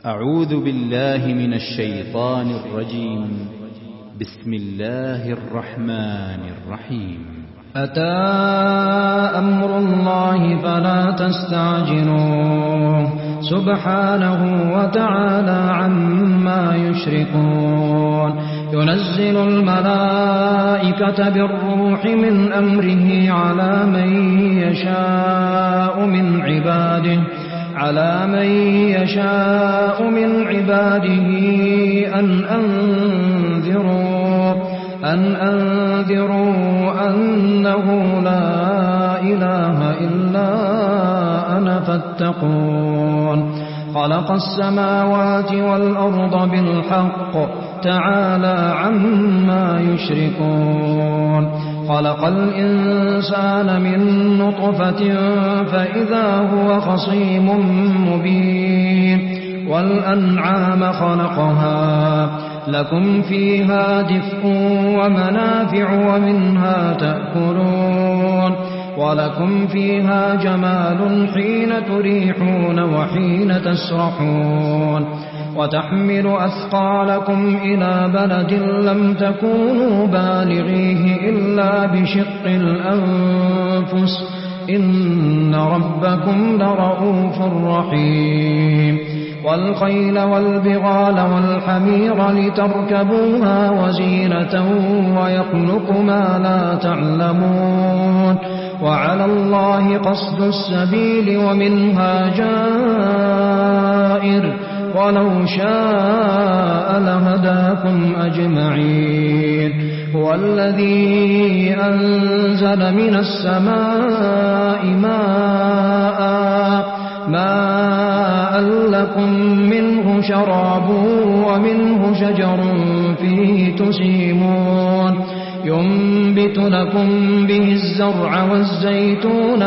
أعوذ بالله من الشيطان الرجيم. بسم الله الرحمن الرحيم. أتى أمر الله فلا تستعجلوه سبحانه وتعالى عما يشركون. ينزل الملائكة بالروح من أمره على من يشاء من عباده أن أنذروا أنه لا إله إلا أنا فاتقون. خلق السماوات والأرض بالحق تعالى عما يشركون. خلق الإنسان من نطفة فإذا هو خصيم مبين. والأنعام خلقها لكم فيها دفء ومنافع ومنها تأكلون. ولكم فيها جمال حين تريحون وحين تسرحون. وتحمل أثقالكم إلى بلد لم تكونوا بالغيه إلا بشق الأنفس إن ربكم لرؤوف رحيم. والخيل والبغال والحمير لتركبوها وزينة ويخلق ما لا تعلمون. وعلى الله قصد السبيل ومنها جائر ولو شاء لهداكم أجمعين. هو الذي أنزل من السماء ماء لكم منه شراب ومنه شجر فيه تسيمون. ينبت لكم به الزرع والزيتون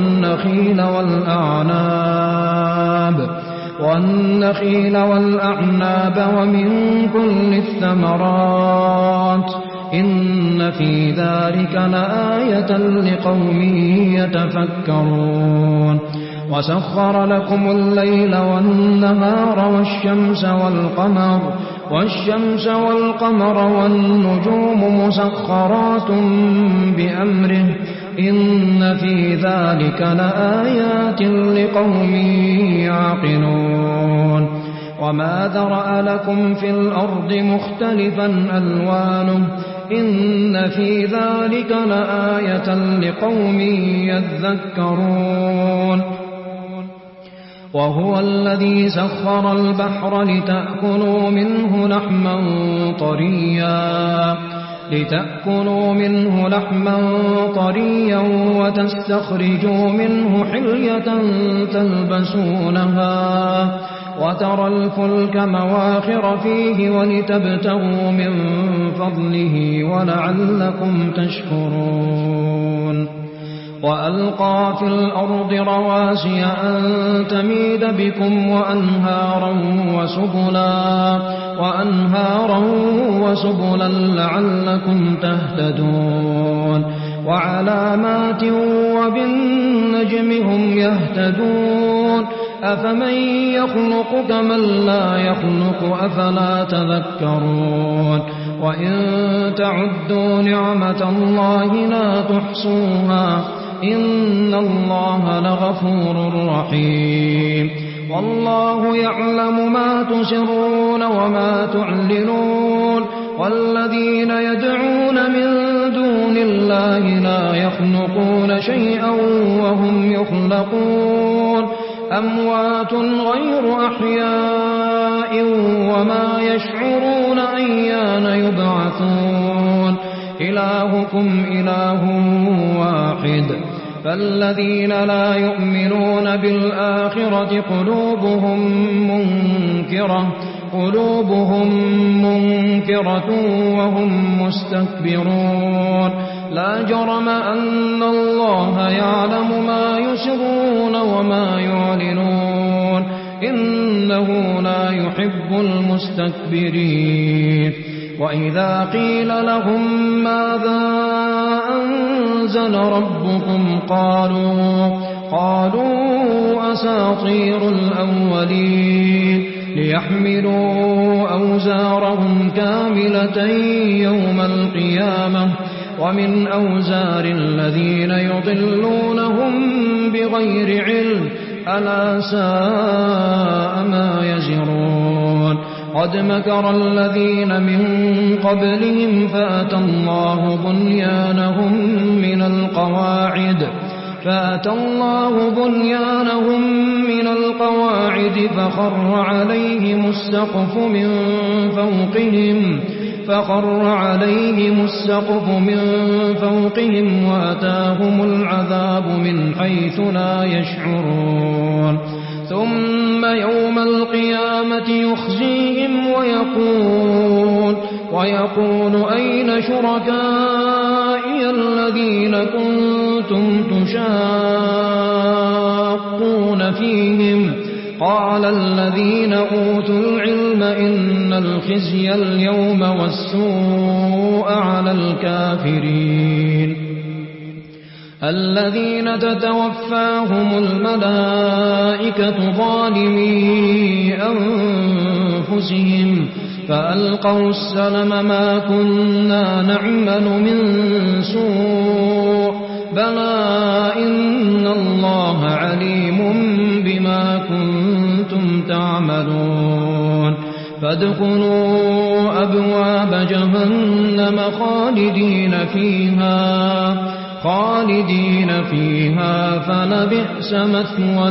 والنخيل والأعناب ومن كل الثمرات إن في ذلك لآية لقوم يتفكرون. وسخر لكم الليل والنهار والشمس والقمر والنجوم مسخرات بأمره إن في ذلك لآيات لقوم يعقلون. وما ذرأ لكم في الأرض مختلفا ألوانه إن في ذلك لآية لقوم يذكرون. وهو الذي سخر البحر لتأكلوا منه لحما طريا وتستخرجوا منه حلية تلبسونها وترى الفلك مواخر فيه ولتبتغوا من فضله ولعلكم تشكرون. وألقى في الأرض رواسي أن تميد بكم وأنهارا وسبلا لعلكم تهتدون. وعلامات وبالنجم هم يهتدون. أفمن يخلق كمن لا يخلق أفلا تذكرون. وإن تعدوا نعمة الله لا تحصوها إن الله لغفور رحيم. والله يعلم ما تسرون وما تعلنون. والذين يدعون من دون الله لا يخلقون شيئا وهم يخلقون. أموات غير أحياء وما يشعرون أيان يبعثون. إلهكم إله واحد. فالذين لا يؤمنون بالآخرة قلوبهم منكرة وهم مستكبرون. لا جرم أن الله يعلم ما يسرون وما يعلنون إنه لا يحب المستكبرين. وإذا قيل لهم ماذا أنزل ربكم قالوا أساطير الأولين ليحملوا أوزارهم كاملة يوم القيامة ومن أوزار الذين يضلونهم بغير علم ألا ساء ما يزرون قد مكر الذين من قبلهم فأتى الله بنيانهم من القواعد فخر عليهم السقف من فوقهم وأتاهم العذاب من حيث لا يشعرون ثم يوم القيامة يخزيهم ويقول أين شركائي الذين كنتم تشاقون فيهم قال الذين أوتوا العلم إن الخزي اليوم والسوء على الكافرين الذين تتوفاهم الملائكة ظالمي أنفسهم فألقوا السلم ما كنا نعمل من سوء بلى إن الله عليم بما كنتم تعملون فادخلوا أبواب جهنم خالدين فيها فلبئس مثوى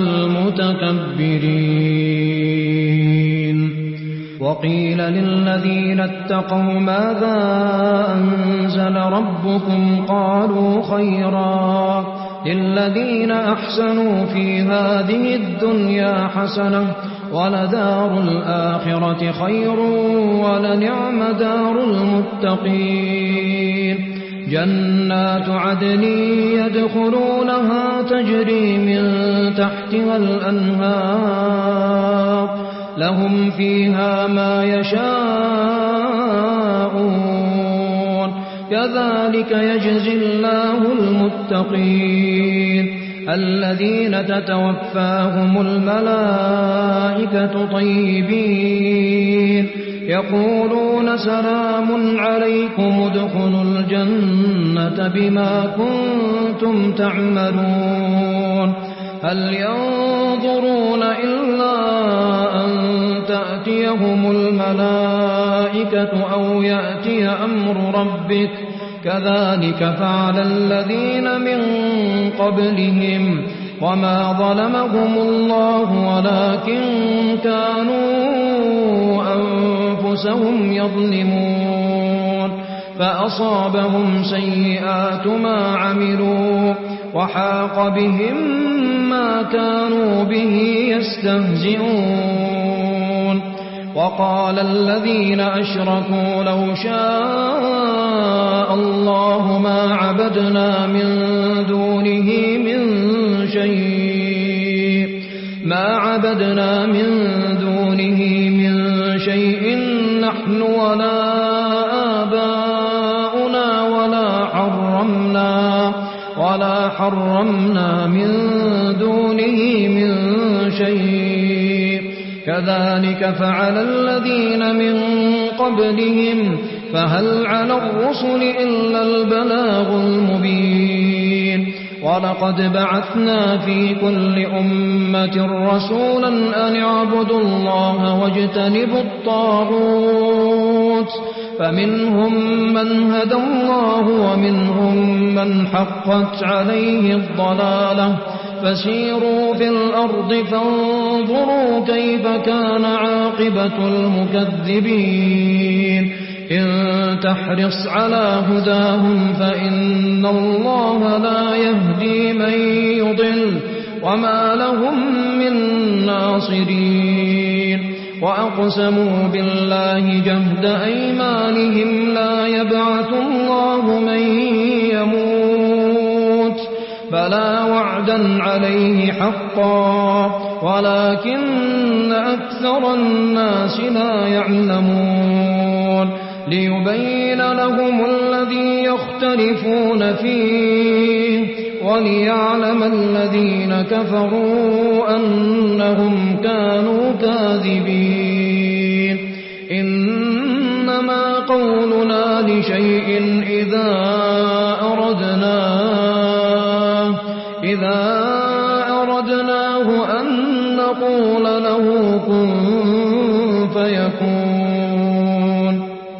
المتكبرين وقيل للذين اتقوا ماذا أنزل ربكم قالوا خيرا للذين أحسنوا في هذه الدنيا حسنة ولدار الآخرة خير ولنعم دار المتقين جنات عدن يدخلونها تجري من تحتها الأنهار لهم فيها ما يشاءون كذلك يجزي الله المتقين الذين تتوفاهم الملائكة طيبين يقولون سلام عليكم ادخلوا الجنة بما كنتم تعملون هل ينظرون إلا أن تأتيهم الملائكة أو يأتي أمر ربك كذلك فعل الذين من قبلهم وما ظلمهم الله ولكن كانوا أنفسهم يظلمون فأصابهم سيئات ما عملوا وحاق بهم ما كانوا به يستهزئون وقال الذين أشركوا لو شاء الله ما عبدنا من دونه من شيء نحن ولا آباؤنا ولا حرمنا من دونه من شيء كذلك فعل الذين من قبلهم فهل على الرسل إلا البلاغ المبين ولقد بعثنا في كل أمة رسولا أن اعبدوا الله واجتنبوا الطاغوت فمنهم من هدى الله ومنهم من حقت عليه الضلالة فسيروا في الأرض فانظروا كيف كان عاقبة المكذبين إن تحرص على هداهم فإن الله لا يهدي من يضل وما لهم من ناصرين وأقسموا بالله جهد أيمانهم لا يبعث الله من يموت بلى وعدا عليه حقا ولكن أكثر الناس لا يعلمون ليبين لهم الذي يختلفون فيه وليعلم الذين كفروا أنهم كانوا كاذبين قولنا لشيء إذا أردناه أن نقول له كن فيكون.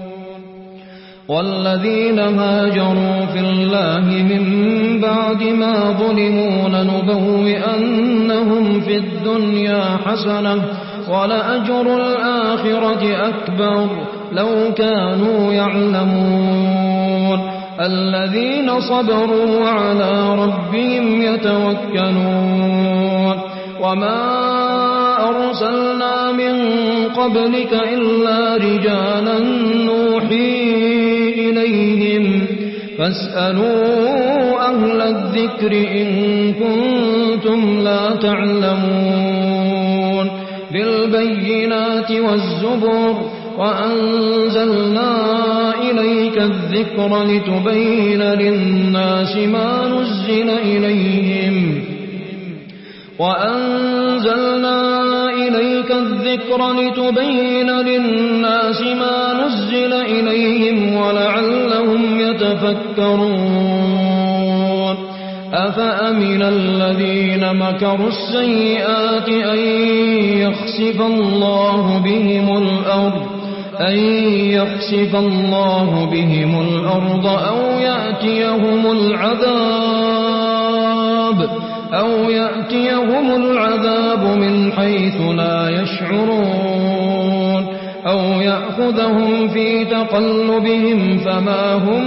والذين هاجروا في الله من بعد ما ظلموا لنبوئنهم في الدنيا حسنة ولأجر الآخرة أكبر لو كانوا يعلمون. الذين صبروا وعلى ربهم يتوكلون. وما أرسلنا من قبلك إلا رجالا نوحي إليهم فاسألوا أهل الذكر إن كنتم لا تعلمون. بالبينات والزبر وأنزلنا إليك الذكر لتبين للناس ما نزل إليهم ولعلهم يتفكرون. أفأمن الذين مكروا السيئات أن يخسف الله بهم الأرض أو يأتيهم العذاب من حيث لا يشعرون أو يأخذهم في تقلبهم فما هم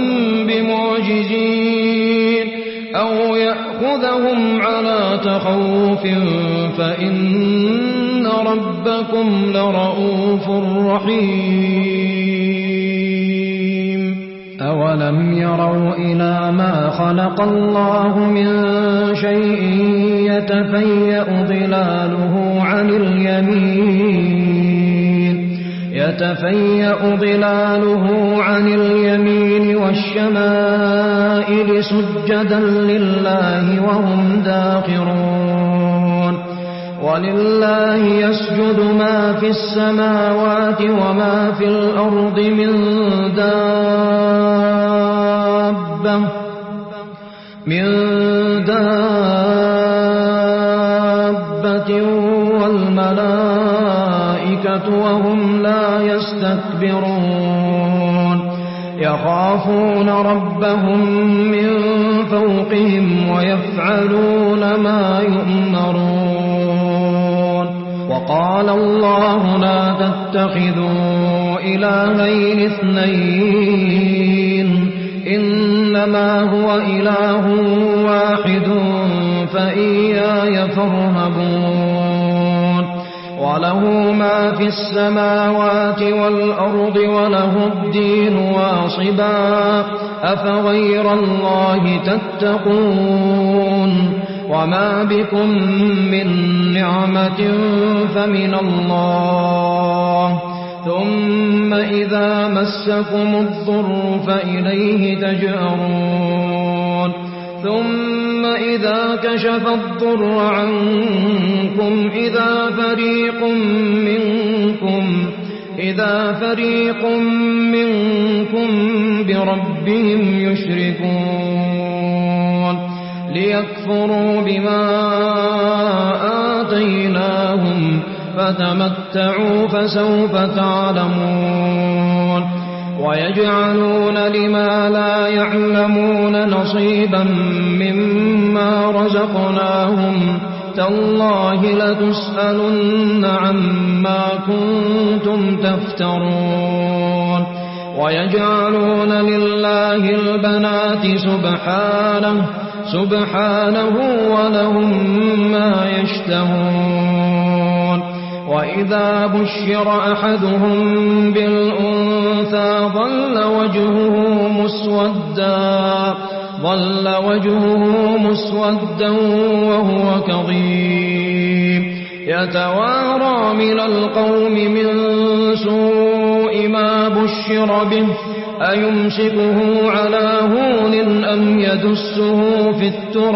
بمعجزين أو يأخذهم على تخوف فإن ربكم لرؤوف رحيم. أولم يروا إلى ما خلق الله من شيء يتفيأ ظلاله عن اليمين والشمائل سجدا لله وهم داخرون. ولله يسجد ما في السماوات وما في الأرض من دابة والملائكة وهم لا يستكبرون. يخافون ربهم من فوقهم ويفعلون ما يؤمرون. وقال الله لا تتخذوا إلهين اثنين إنما هو إله واحد فإياي فارهبون. وله ما في السماوات والأرض وله الدين واصبا أفغير الله تتقون. وما بكم من نعمة فمن الله ثم إذا مسكم الضر فإليه تجأرون. ثم إذا كشف الضر عنكم إذا فريق منكم بربهم يشركون. ليكفروا بما آتيناهم فتمتعوا فسوف تعلمون. ويجعلون لما لا يعلمون نصيبا مما رزقناهم تالله لتسألن عما كنتم تفترون. ويجعلون لله البنات سبحانه ولهم ما يشتهون. وإذا بشر أحدهم بالأنثى ظل وجهه مسودا وهو كظيم يتوارى من القوم من سوء ما بشر به أيمسكه على هون أم يدسه في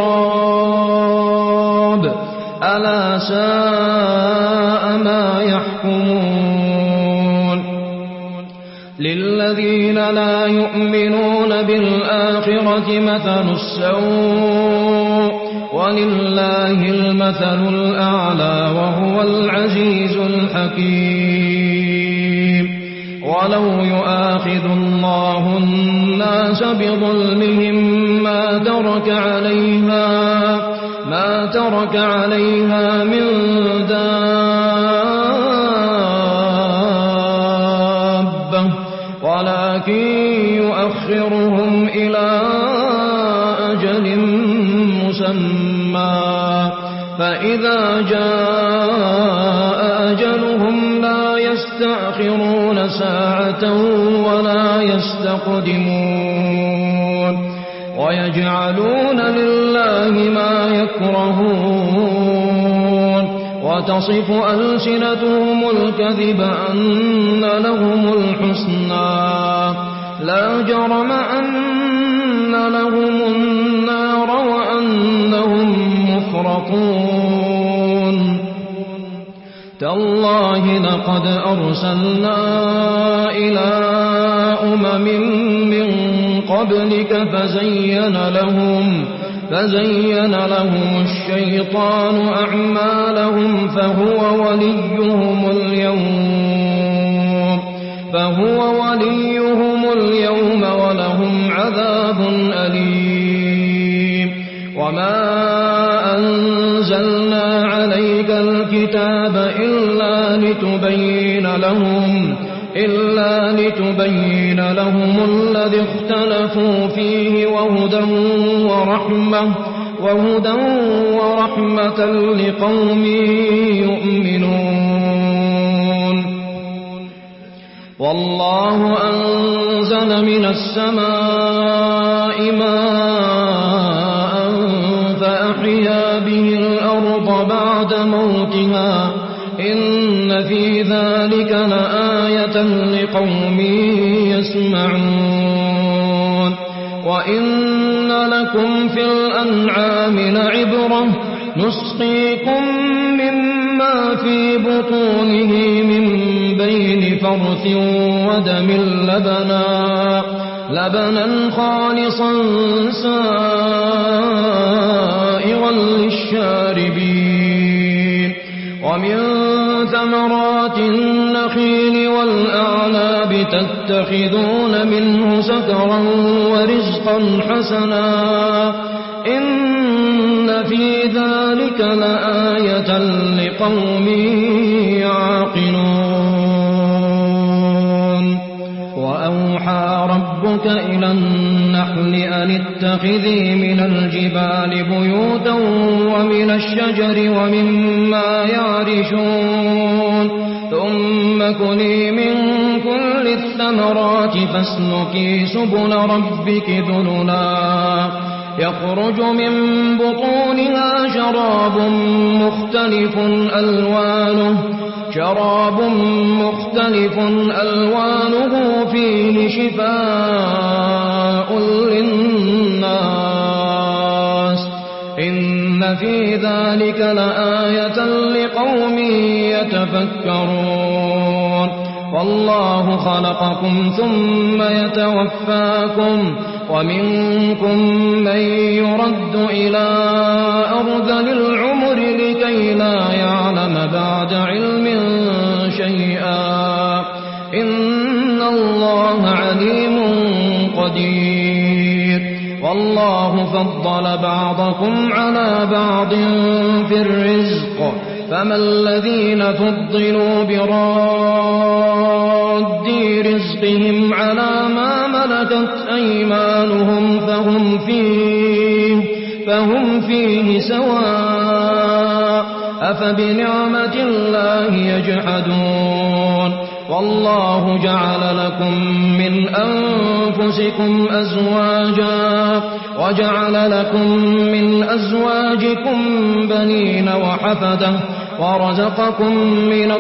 التراب ألا ساء ما يحكمون. للذين لا يؤمنون بالآخرة مثل السوء ولله المثل الأعلى وهو العزيز الحكيم ولو يؤاخذ الله الناس بظلمهم ما ترك عليها من دابة ولكن يؤخرهم إلى أجل مسمى فإذا جاء أجلهم لا يستأخرون ساعة ولا يستقدمون ويجعلون لله ما يكرهون وتصف ألسنتهم الكذب أن لهم الحسنى لا جرم أن لهم النار وأنهم مفرطون تالله لقد أرسلنا إلى أمم من قبلك فزين لهم الشيطان أعمالهم فهو وليهم اليوم ولهم عذاب أليم وما أنزلنا عليك الكتاب إلا لتبين لهم الذي اختلفوا فيه وهدى ورحمة لقوم يؤمنون والله أنزل من السماء ماء فأحيا به الأرض بعد موتها إن في ذلك لآية لقوم يسمعون وإن لكم في الأنعام لعبرة نسقيكم مما في بطونه من بين فرث ودم لبنا خالصا سائغا للشاربين ومن ثمرات النخيل والأعناب تتخذون منه سكرا ورزقا حسنا إن في ذلك لآية لقوم يعقلون وأوحى ربك إلى النحل أن اتخذي من الجبال بيوتا ومن الشجر ومما يعرشون ثم كلي من كل الثمرات فاسلكي سبل ربك ذللا يخرج من بطونها شراب مختلف ألوانه فيه شفاء للناس إن في ذلك لآية لقوم يتفكرون والله خلقكم ثم يتوفاكم ومنكم من يرد إلى أرذل العمر لكي لا يعلم بعد علم شيئا إن الله عليم قدير والله فضل بعضكم على بعض في الرزق فما الذين فضلوا براد رزقهم على ما ملكت أيمانهم فهم فيه سواء أفبنعمة الله يجحدون والله جعل لكم من أنفسكم أزواجا وجعل لكم من أزواجكم بنين وحفدة ورزقكم من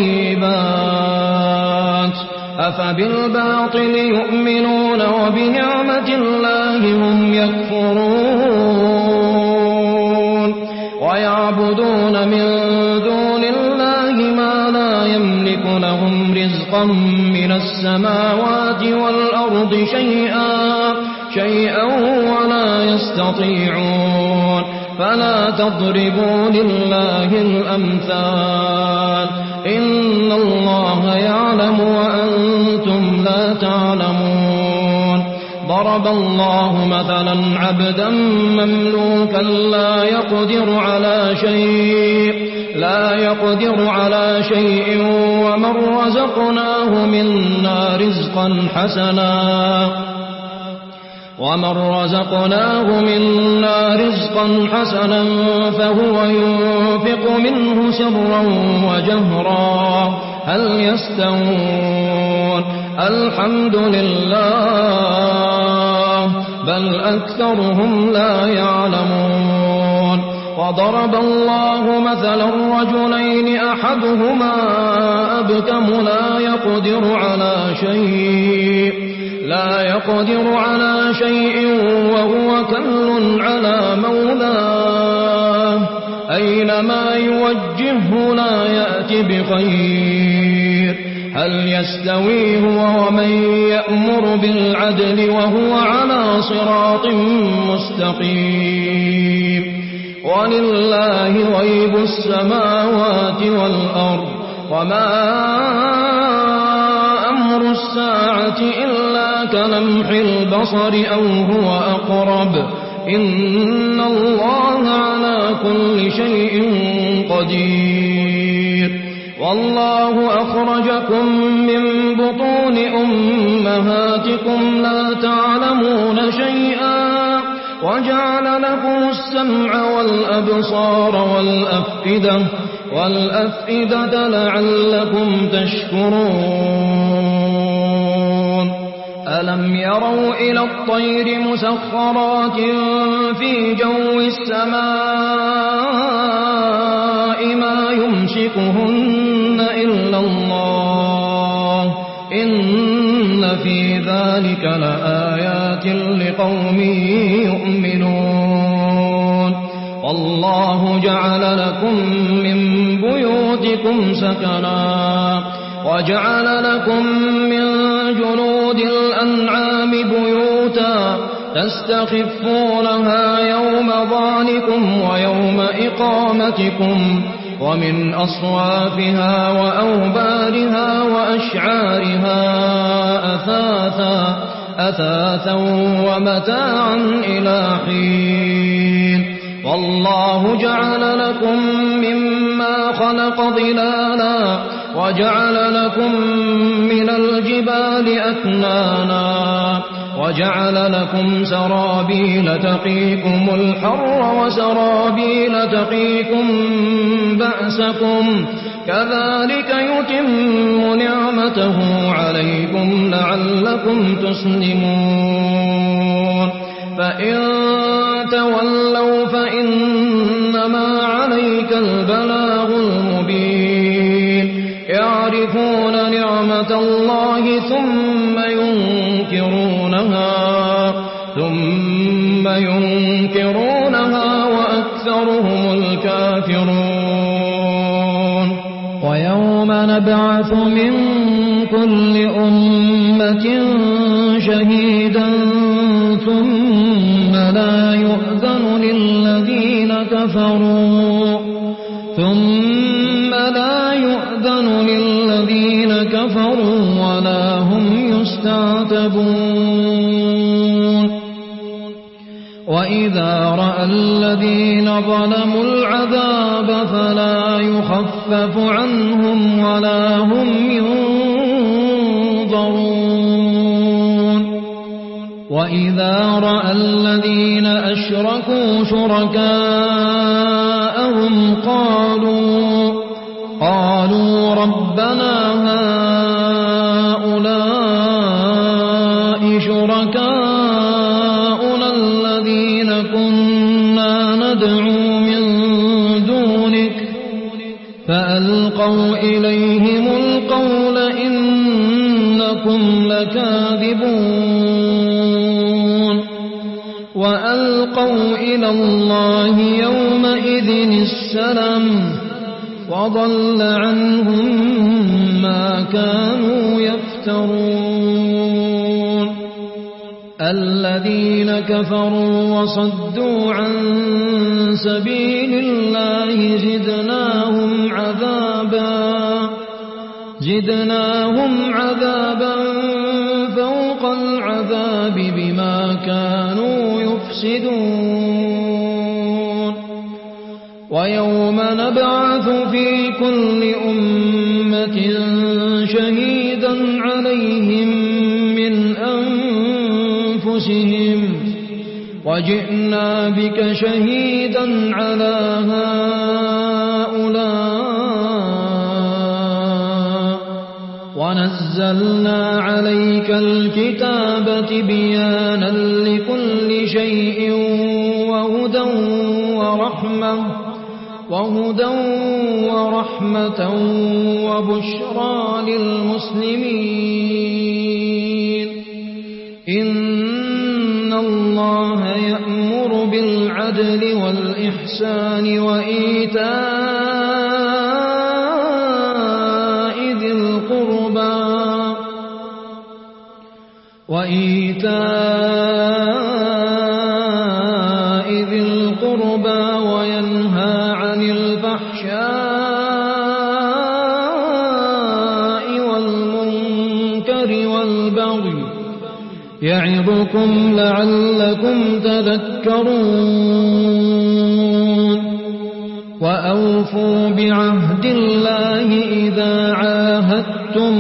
الطيبات أفبالباطل يؤمنون وبنعمة الله هم يكفرون ويعبدون من دون الله ما لا يملك لهم رزقا رزقا من السماوات والأرض شيئا ولا يستطيعون فلا تضربوا لله الأمثال إن الله يعلم وأنتم لا تعلمون ضرب الله مثلا عبدا مملوكا لا يقدر على شيء ومن رزقناه منا رزقا حسنا فهو ينفق منه سرا وجهرا هل يستوون الحمد لله بل أكثرهم لا يعلمون وضرب الله مثلا رجلين أحدهما أبكم لا يقدر على شيء وهو كل على مولاه أينما يوجهه لا يأتي بخير هل يستوي هو ومن يأمر بالعدل وهو على صراط مستقيم ولله غيب السماوات والأرض وما أمر الساعة إلا كلمح البصر أو هو أقرب إن الله على كل شيء قدير والله أخرجكم من بطون أمهاتكم لا تعلمون شيئا وجعل لكم السمع والأبصار والأفئدة لعلكم تشكرون ألم يروا إلى الطير مسخرات في جو السماء ما يمسكهن إلا الله إن في ذلك لآيات لقوم يؤمنون والله جعل لكم من بيوتكم سكنا وجعل لكم من جلود الأنعام بيوتا تستخفونها يوم ظعنكم ويوم إقامتكم ومن أصوافها وأوبارها وأشعارها أثاثا ومتاعا إلى حين والله جعل لكم مما خلق ظلالا وجعل لكم من الجبال أكنانا وجعل لكم سرابيل تقيكم الحر وسرابيل تقيكم بأسكم كذلك يتم نعمته عليكم لعلكم تسلمون فإن تولوا فإنما عليك البلاغ المبين يعرفون نعمة الله ثم ينكرونها وأكثرهم الكافرون ويوم نبعث من كل أمة شهيدا ثم لا يؤذن للذين كفروا ولا هم يستعتبون وإذا رأى الذين ظلموا العذاب فلا يخفف عنهم ولا هم ينظرون وإذا رأى الذين أشركوا شركاءهم قالوا ربنا هؤلاء شركاؤنا الذين كنا ندعو من دونك فألقوا إليهم القول إنكم لكاذبون وألقوا إلى الله يومئذ السلم وضل عنهم ما كانوا يفترون الذين كفروا وصدوا عن سبيل الله زدناهم عذابا فوق العذاب بما كانوا يفسدون ويوم نبعث في كل أمة شهيدا عليهم من أنفسهم وجئنا بك شهيدا على هؤلاء ونزلنا عليك الكتاب تبيانا لكل شيء وهدى ورحمة وبشرى للمسلمين إن الله يأمر بالعدل والإحسان وإيتاء ذي القربى وينهى عن الفحشاء والمنكر والبغي يعظكم لعلكم تذكرون وأوفوا بعهد الله إذا عاهدتم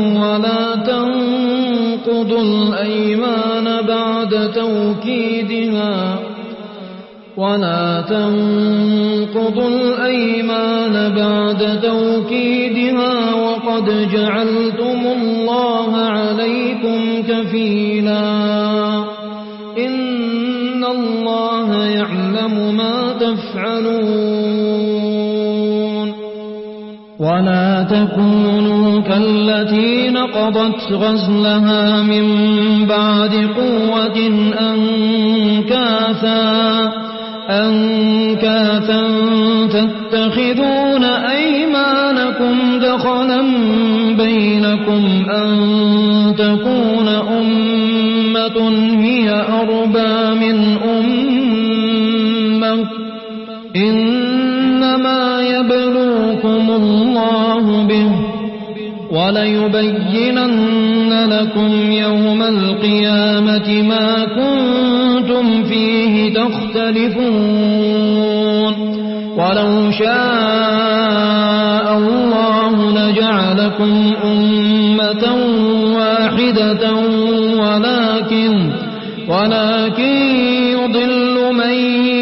ولا تنقضوا الأيمان بعد توكيدها وقد جعلتم الله عليكم كفيلا إن الله يعلم ما تفعلون ولا تكونوا كالتي نقضت غزلها من بعد قوة أنكاثا تتخذون أيمانكم دخلا بينكم أن تكون أمة هي أربى من أمة إنما يبلوكم الله به وليبينن لكم يوم القيامة ما كنتم فيه تختلفون ولو شاء الله لجعلكم أمة واحدة ولكن يضل من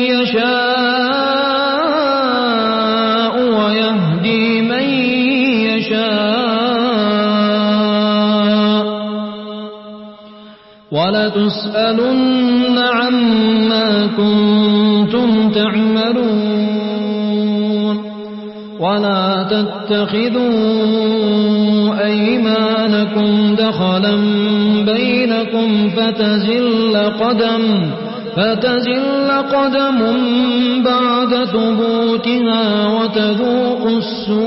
يشاء ويهدي من يشاء ولتسألن عما كنتم تعملون ولا تتخذوا أيمانكم دخلا بينكم فتزل قدم بعد ثبوتها وتذوقوا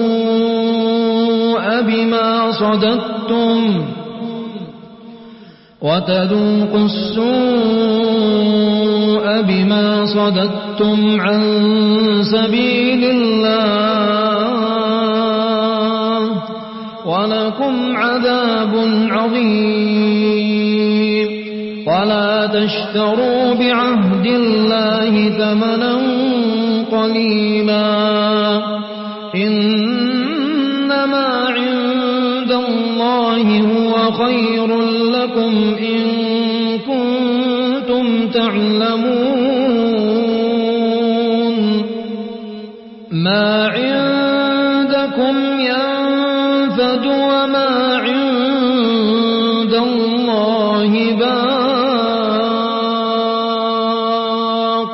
السوء بما صددتم عن سبيل الله ولكم عذاب عظيم ولا تشتروا بعهد الله ثمنا قليلا إنما عند الله هو خير لكم إن كنتم تعلمون ما عندكم ينفد وما عند الله باق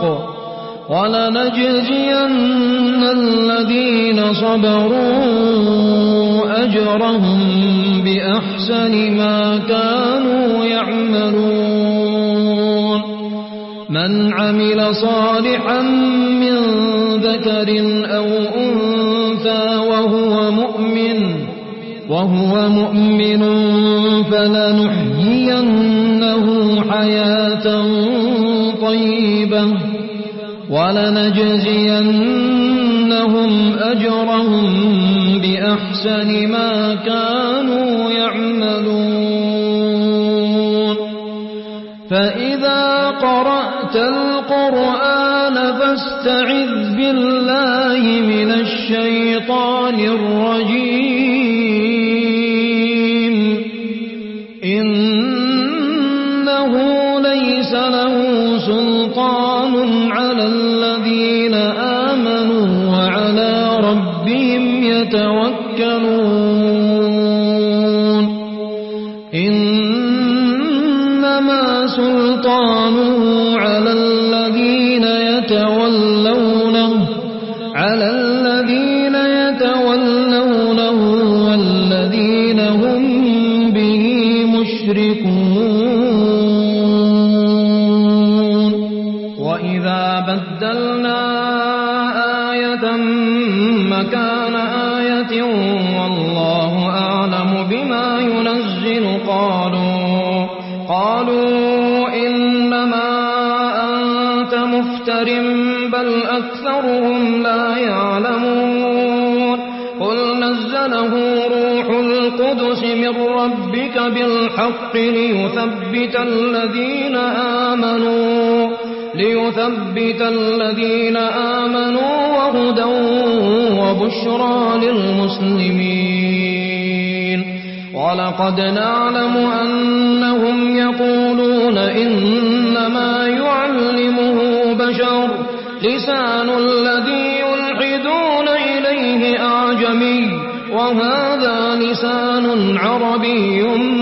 ولنجزين الذين صبروا أجرهم بأحسن ما كانوا يعملون من عمل صالحا من ذكر أو أنثى وهو وهو مؤمن فلنحيينه حياة طيبة ولنجزينهم أجرهم بأحسن ما كانوا يعملون فإذا قرأت القرآن فاستعذ بالله من الشيطان الرجيم إنه ليس له سلطان على الذين آمنوا وعلى ربهم يتوكلون إنما سلطانه على الذين يتولونه والذين هم به مشركون وإذا بدلنا آية مكان آية والله أعلم بما ينزل قالوا إنما أنت مفتر بل أكثرهم لا يعلمون قل نزله روح القدس من ربك بالحق ليثبت الذين آمنوا وهدى وبشرى للمسلمين ولقد نعلم أنهم يقولون إنما يعلمه بشر لسان الذي يلحدون إليه أعجمي وهذا لسان عربي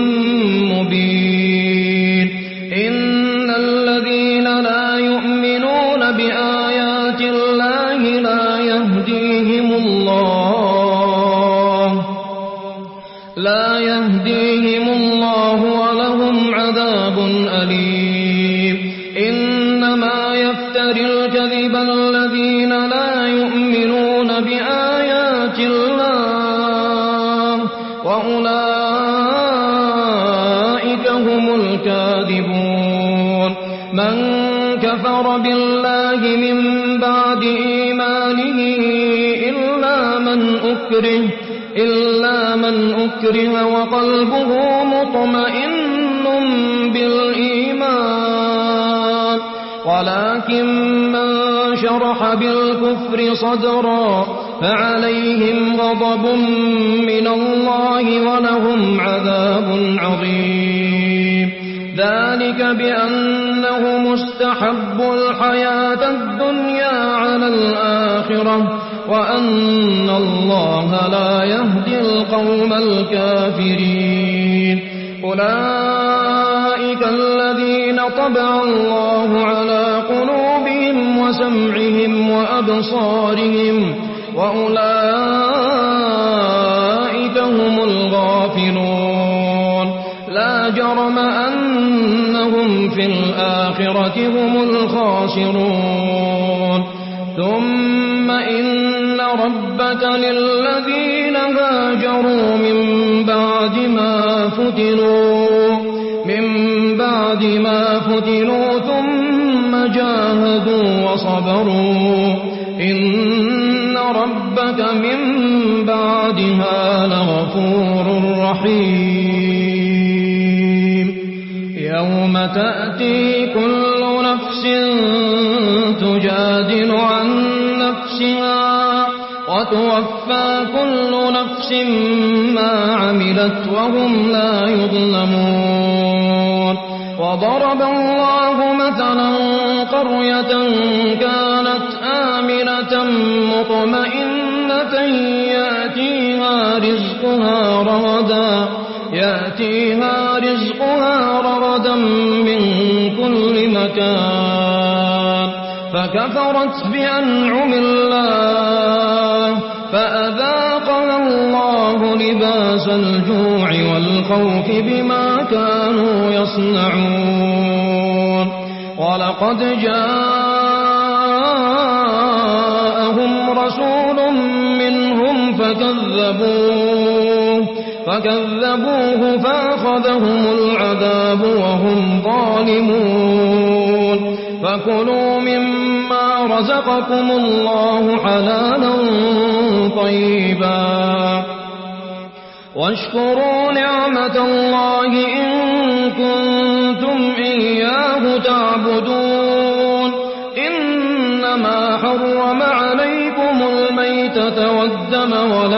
مبين إن الذين لا يؤمنون بآيات الله لا يهديهم الله ولهم عذاب أليم إنما يفتري الكذب الذين لا يؤمنون بآيات الله وأولئك هم الكاذبون من كفر بالله من بعد إيمانه إلا من أكره وقلبه مطمئن بالإيمان ولكن من شرح بالكفر صدرا فعليهم غضب من الله ولهم عذاب عظيم ذلك بأنه مستحب الحياة الدنيا على الآخرة وأن الله لا يهدي القوم الكافرين أولئك الذين طبع الله على قلوبهم وسمعهم وأبصارهم وأولئك هم الغافلون لا جرم أنهم في الآخرة هم الخاسرون ثم إن ربك للذين هاجروا من بعد ما فتنوا ثم جاهدوا وصبروا إن ربك من بعدها لغفور رحيم يوم تأتي كل نفس تجادل عن نفسها وتوفى كل نفس ما عملت وهم لا يظلمون وضرب الله مثلا قرية كانت آمنة مطمئنة يأتيها رزقها رغدا من كل مكان فكفرت بأنعم الله فأذاقها الله لباس الجوع والخوف بما كانوا يصنعون ولقد جاءهم رسول منهم فكذبوه فأخذهم العذاب وهم ظالمون فكلوا مما رزقكم الله حلالا طيبا واشكروا نعمة الله إن كنتم إياه تعبدون إنما حرم عليكم الميتة والدم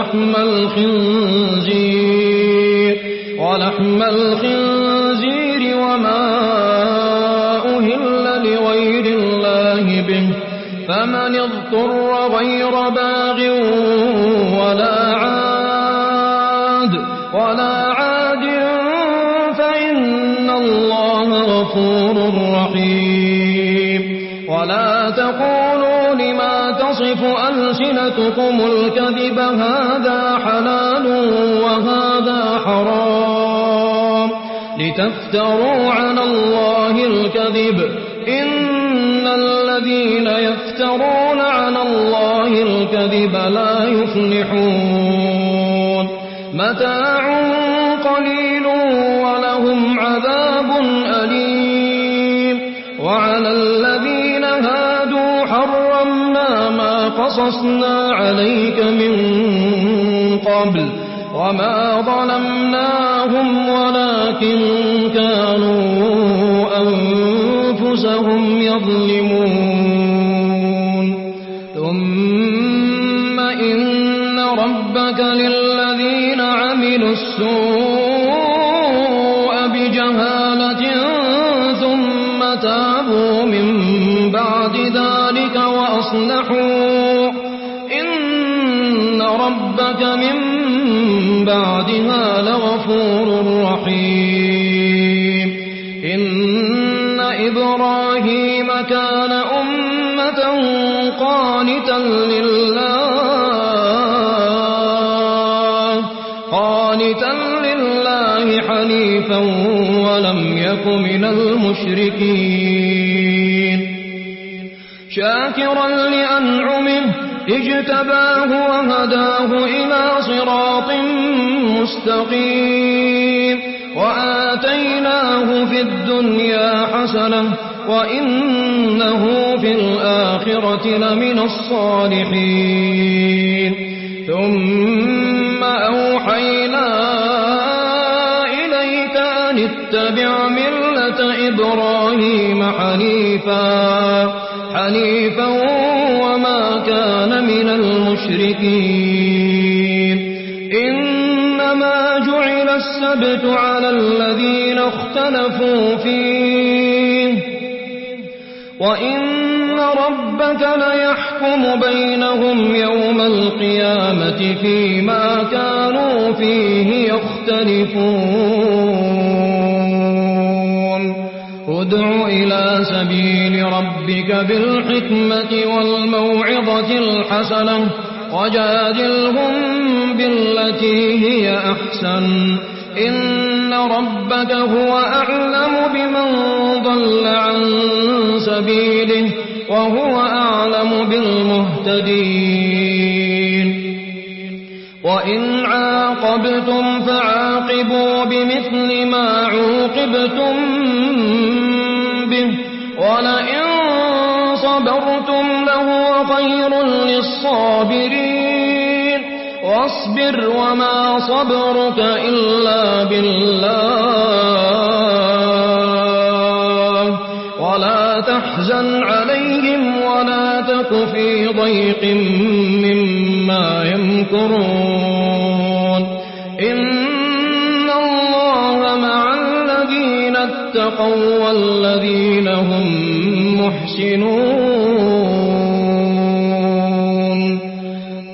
ولحم الخنزير وما أهل لغير الله به فمن اضطر غير باغ ولا عاد فإن الله غفور رحيم ولا تقولوا لما تصف ألسنتكم الكذب هذا حلال وهذا حرام لتفتروا على الله الكذب إن الذين يفترون على الله الكذب لا يفلحون متاع قليل ولهم عذاب أليم وعلى الذين هادوا حرمنا ما قصصنا عليك من قبل وما ظلمناهم ولكن كانوا أنفسهم يظلمون ثم إن ربك للذين عملوا السوء بجهالة ثم تابوا من بعد ذلك وأصلحوا إن ربك من بعدها لغفور رحيم إن إبراهيم كان أمة قانتا لله حنيفا ولم يك من المشركين شاكرا لأنعمه اجتباه وهداه إلى صراط مستقيم وآتيناه في الدنيا حسنة وإنه في الآخرة لمن الصالحين ثم أوحينا إليك أن اتبع ملة إبراهيم حنيفا وما كان من المشركين إنما جعل السبت على الذين اختلفوا فيه وإن ربك ليحكم بينهم يوم القيامة فيما كانوا فيه يختلفون ادع إلى سبيل ربك بالحكمة والموعظة الحسنة وجادلهم بالتي هي أحسن إن ربك هو أعلم بمن ضل عن سبيله وهو أعلم بالمهتدين وإن عاقبتم فعاقبوا بمثل ما عوقبتم به ولئن صبرتم لهو خير للصابرين واصبر وما صبرك إلا بالله ولا تحزن عليهم ولا تك في ضيق مما يمكرون إن الله مع الذين اتقوا والذين هم محسنون